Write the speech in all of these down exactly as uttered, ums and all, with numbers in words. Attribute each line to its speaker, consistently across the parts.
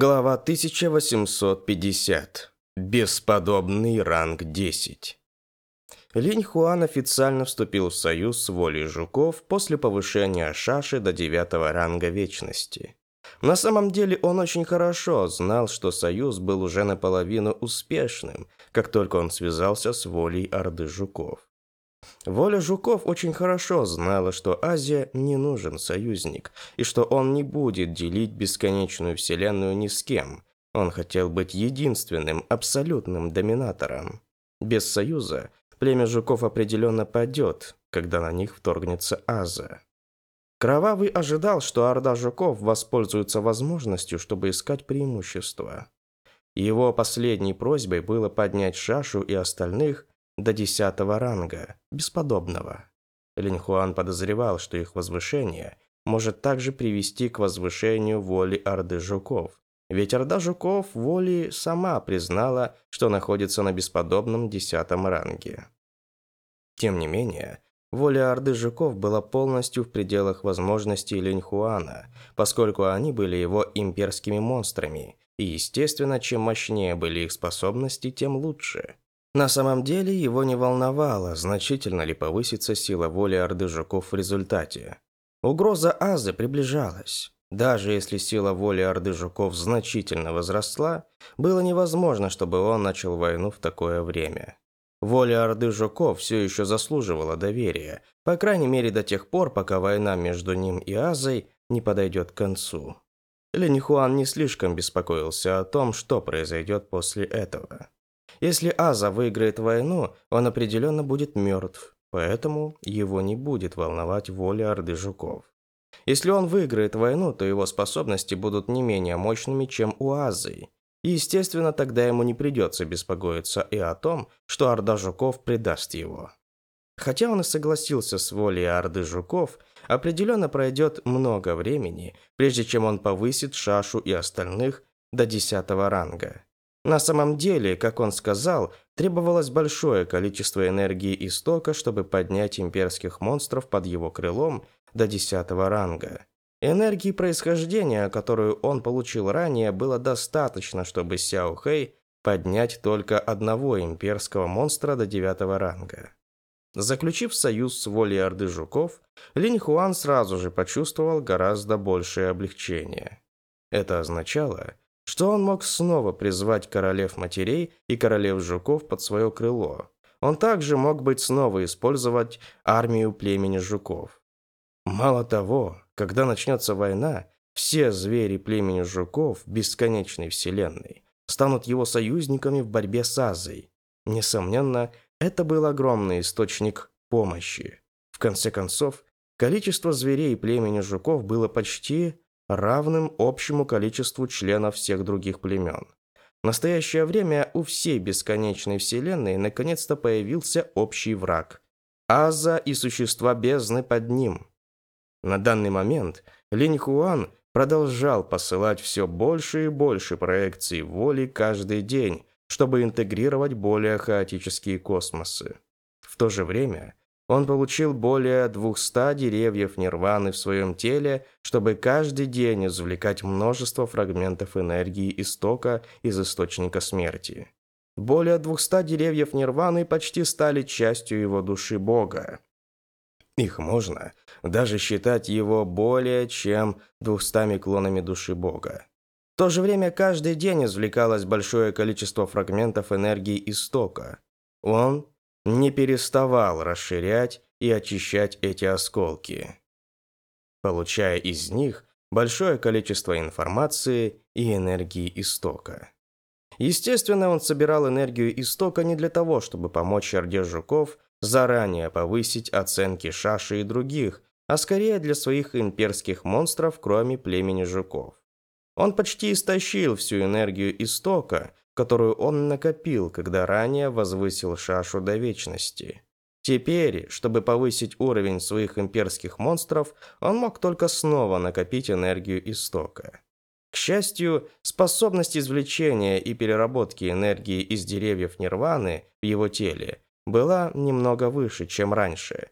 Speaker 1: Глава тысяча восемьсот пятьдесят. Бесподобный ранг десять. Линь Хуан официально вступил в союз с Волей Жуков после повышения Шаши до девятого ранга Вечности. На самом деле он очень хорошо знал, что союз был уже наполовину успешным, как только он связался с Волей Орды Жуков. Воля Жуков очень хорошо знала, что Азия не нужен союзник, и что он не будет делить бесконечную вселенную ни с кем. Он хотел быть единственным, абсолютным доминатором. Без союза племя Жуков определенно падет, когда на них вторгнется Аза. Кровавый ожидал, что Орда Жуков воспользуется возможностью, чтобы искать преимущество. Его последней просьбой было поднять Шашу и остальных до десятого ранга, бесподобного. Линь Хуан подозревал, что их возвышение может также привести к возвышению воли Орды Жуков. Ведь Орда Жуков воли сама признала, что находится на бесподобном десятом ранге. Тем не менее, воля Орды Жуков была полностью в пределах возможностей Линь Хуана, поскольку они были его имперскими монстрами, и, естественно, чем мощнее были их способности, тем лучше. На самом деле его не волновало, значительно ли повысится сила воли Орды Жуков в результате. Угроза Азы приближалась. Даже если сила воли Орды Жуков значительно возросла, было невозможно, чтобы он начал войну в такое время. Воля Орды Жуков все еще заслуживала доверия, по крайней мере до тех пор, пока война между ним и Азой не подойдет к концу. Линь Хуан не слишком беспокоился о том, что произойдет после этого. Если Аза выиграет войну, он определенно будет мертв, поэтому его не будет волновать воля Орды Жуков. Если он выиграет войну, то его способности будут не менее мощными, чем у Азы. И, естественно, тогда ему не придется беспокоиться и о том, что Орда Жуков предаст его. Хотя он и согласился с волей Орды Жуков, определенно пройдет много времени, прежде чем он повысит Шашу и остальных до десятого ранга. На самом деле, как он сказал, требовалось большое количество энергии истока, чтобы поднять имперских монстров под его крылом до десятого ранга. Энергии происхождения, которую он получил ранее, было достаточно, чтобы Сяо Хэй поднять только одного имперского монстра до девятого ранга. Заключив союз с волей Орды Жуков, Линь Хуан сразу же почувствовал гораздо большее облегчение. Это означало, что он мог снова призвать королев-матерей и королев-жуков под свое крыло. Он также мог быть снова использовать армию племени жуков. Мало того, когда начнется война, все звери племени жуков бесконечной вселенной станут его союзниками в борьбе с Азой. Несомненно, это был огромный источник помощи. В конце концов, количество зверей племени жуков было почти равным общему количеству членов всех других племен. В настоящее время у всей бесконечной вселенной наконец-то появился общий враг – Аза и существа бездны под ним. На данный момент Линь Хуан продолжал посылать все больше и больше проекций воли каждый день, чтобы интегрировать более хаотические космосы. В то же время он получил более двухсот деревьев нирваны в своем теле, чтобы каждый день извлекать множество фрагментов энергии истока из источника смерти. Более двухсот деревьев нирваны почти стали частью его души Бога. Их можно даже считать его более чем двумстами клонами души Бога. В то же время каждый день извлекалось большое количество фрагментов энергии истока. Он не переставал расширять и очищать эти осколки, получая из них большое количество информации и энергии истока. Естественно, он собирал энергию истока не для того, чтобы помочь Орде Жуков заранее повысить оценки Шаши и других, а скорее для своих имперских монстров, кроме племени Жуков. Он почти истощил всю энергию истока, которую он накопил, когда ранее возвысил Шашу до вечности. Теперь, чтобы повысить уровень своих имперских монстров, он мог только снова накопить энергию истока. К счастью, способность извлечения и переработки энергии из деревьев нирваны в его теле была немного выше, чем раньше. В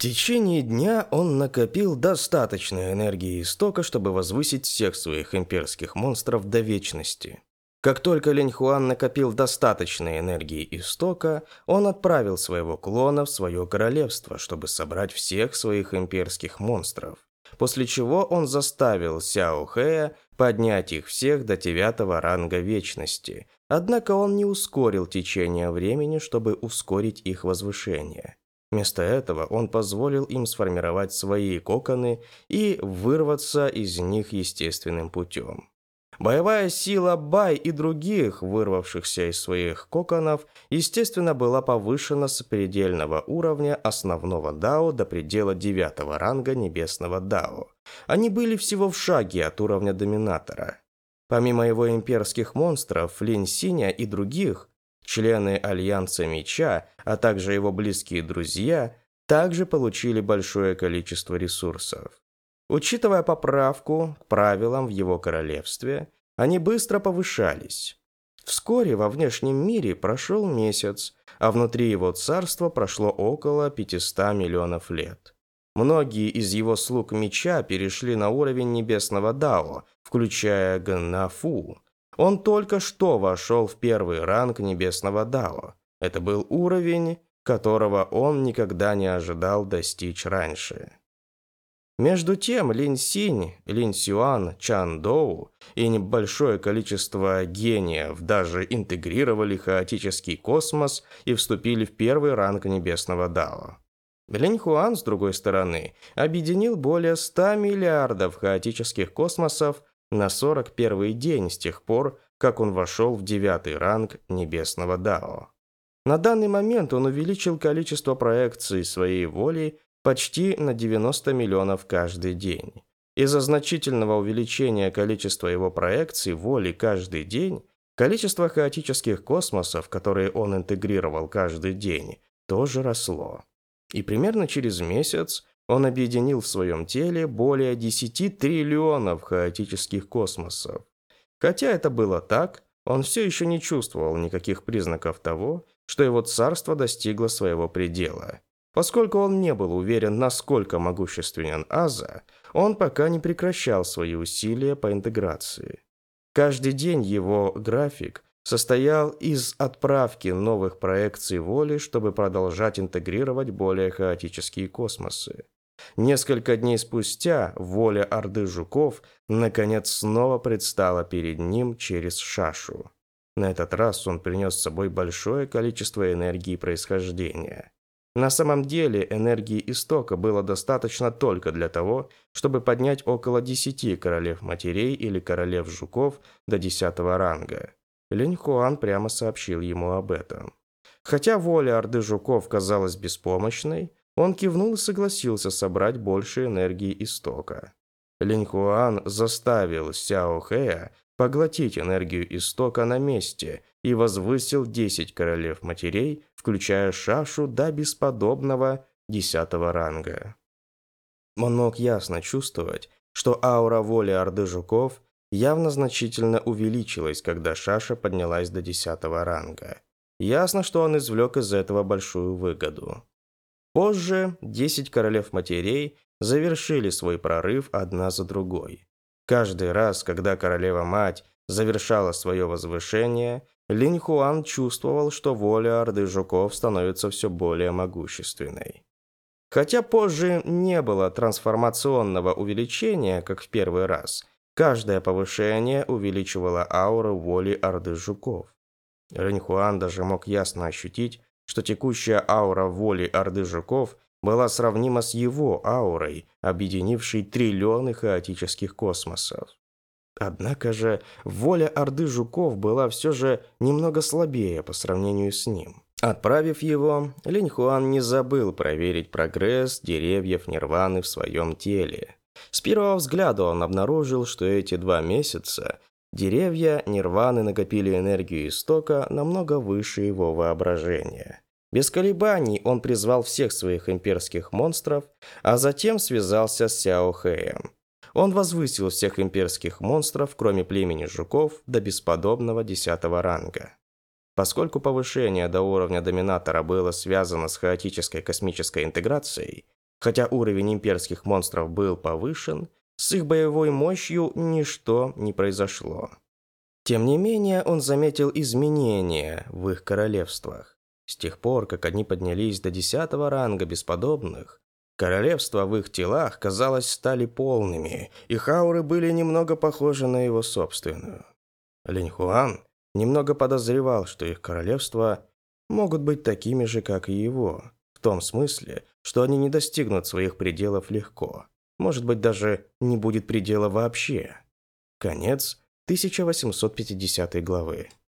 Speaker 1: течение дня он накопил достаточно энергии истока, чтобы возвысить всех своих имперских монстров до вечности. Как только Линь Хуан накопил достаточно энергии истока, он отправил своего клона в свое королевство, чтобы собрать всех своих имперских монстров. После чего он заставил Сяо Хэя поднять их всех до девятого ранга вечности. Однако он не ускорил течение времени, чтобы ускорить их возвышение. Вместо этого он позволил им сформировать свои коконы и вырваться из них естественным путем. Боевая сила Бай и других, вырвавшихся из своих коконов, естественно, была повышена с предельного уровня основного Дао до предела девятого ранга небесного Дао. Они были всего в шаге от уровня доминатора. Помимо его имперских монстров, Линь Синя и других, члены Альянса Меча, а также его близкие друзья, также получили большое количество ресурсов. Учитывая поправку к правилам в его королевстве, они быстро повышались. Вскоре во внешнем мире прошел месяц, а внутри его царства прошло около пятисот миллионов лет. Многие из его слуг меча перешли на уровень небесного Дао, включая Гнафу. Он только что вошел в первый ранг небесного Дао. Это был уровень, которого он никогда не ожидал достичь раньше. Между тем, Линь Синь, Линь Сюань, Чан Доу и небольшое количество гениев даже интегрировали хаотический космос и вступили в первый ранг небесного Дао. Линь Хуан, с другой стороны, объединил более ста миллиардов хаотических космосов на сорок первый день с тех пор, как он вошел в девятый ранг небесного Дао. На данный момент он увеличил количество проекций своей воли почти на девяносто миллионов каждый день. Из-за значительного увеличения количества его проекций воли каждый день, количество хаотических космосов, которые он интегрировал каждый день, тоже росло. И примерно через месяц он объединил в своем теле более десяти триллионов хаотических космосов. Хотя это было так, он все еще не чувствовал никаких признаков того, что его царство достигло своего предела. Поскольку он не был уверен, насколько могущественен Аза, он пока не прекращал свои усилия по интеграции. Каждый день его график состоял из отправки новых проекций воли, чтобы продолжать интегрировать более хаотические космосы. Несколько дней спустя воля Орды Жуков наконец снова предстала перед ним через Шашу. На этот раз он принес с собой большое количество энергии происхождения. На самом деле энергии истока было достаточно только для того, чтобы поднять около десяти королев-матерей или королев-жуков до десятого ранга. Линь Хуан прямо сообщил ему об этом. Хотя воля Орды Жуков казалась беспомощной, он кивнул и согласился собрать больше энергии истока. Линь Хуан заставил Сяо Хэя поглотить энергию истока на месте и возвысил десять королев-матерей, включая Шашу, до бесподобного десятого ранга. Он мог ясно чувствовать, что аура воли Орды Жуков явно значительно увеличилась, когда Шаша поднялась до десятого ранга. Ясно, что он извлек из этого большую выгоду. Позже десять королев-матерей завершили свой прорыв одна за другой. Каждый раз, когда королева-мать завершала свое возвышение, Линь Хуан чувствовал, что воля Орды Жуков становится все более могущественной. Хотя позже не было трансформационного увеличения, как в первый раз, каждое повышение увеличивало ауру воли Орды Жуков. Линь Хуан даже мог ясно ощутить, что текущая аура воли Орды Жуков была сравнима с его аурой, объединившей триллионы хаотических космосов. Однако же воля Орды Жуков была все же немного слабее по сравнению с ним. Отправив его, Линь Хуан не забыл проверить прогресс деревьев Нирваны в своем теле. С первого взгляда он обнаружил, что эти два месяца деревья Нирваны накопили энергию истока намного выше его воображения. Без колебаний он призвал всех своих имперских монстров, а затем связался с Сяо Хэем. Он возвысил всех имперских монстров, кроме племени жуков, до бесподобного десятого ранга. Поскольку повышение до уровня доминатора было связано с хаотической космической интеграцией, Хотя уровень имперских монстров был повышен, с их боевой мощью ничто не произошло. Тем не менее, он заметил изменения в их королевствах. С тех пор, как они поднялись до десятого ранга бесподобных, королевства в их телах, казалось, стали полными, их ауры были немного похожи на его собственную. Линь Хуан немного подозревал, что их королевства могут быть такими же, как и его, в том смысле, что они не достигнут своих пределов легко. Может быть, даже не будет предела вообще. Конец тысяча восемьсот пятидесятой главы.